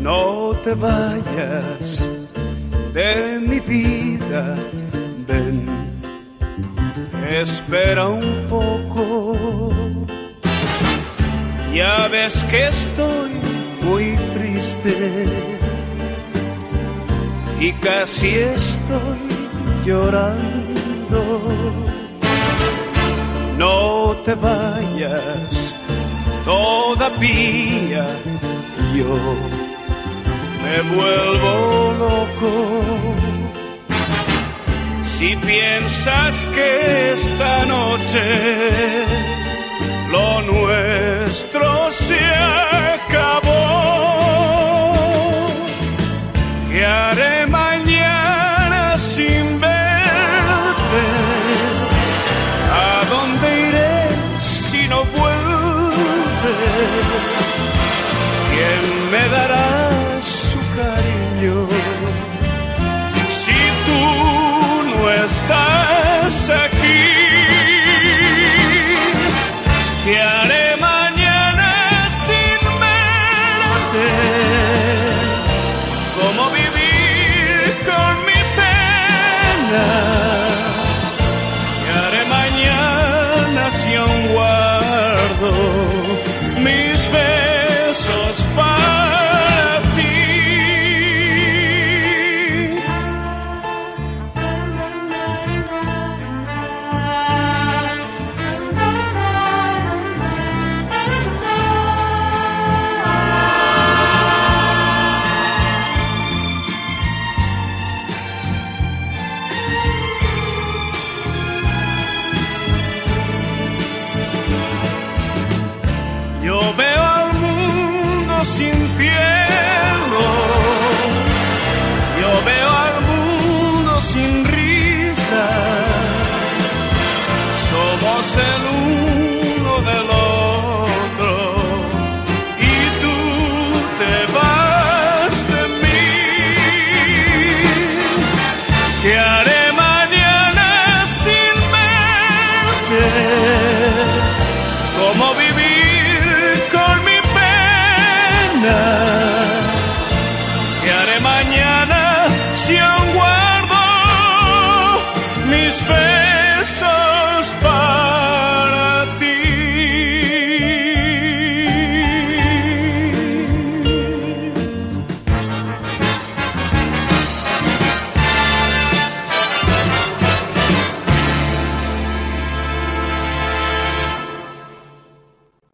No te vayas de mi vida, ven, espera un poco. Ya ves que estoy muy triste y casi estoy llorando. No te vayas todavía, yo me vuelvo loco. Si piensas que esta noche lo nuestro se acabó, ¿qué haré mañana sin verte? ¿A dónde iré si no vuelves? ¿Quién me dará su cariño si tú no estás aquí? ¿Qué haré mañana sin verte? ¿Cómo vivir con mi pena? ¿Qué haré mañana si aún guardo mis besos para ti? Yo veo al mundo sin cielo, yo veo al mundo sin risa. Somos el uno del otro y tú te vas de mí. ¿Qué haré mañana sin verte? ¿Cómo vivir con mi pena? ¿Qué haré mañana si aún guardo mis penas?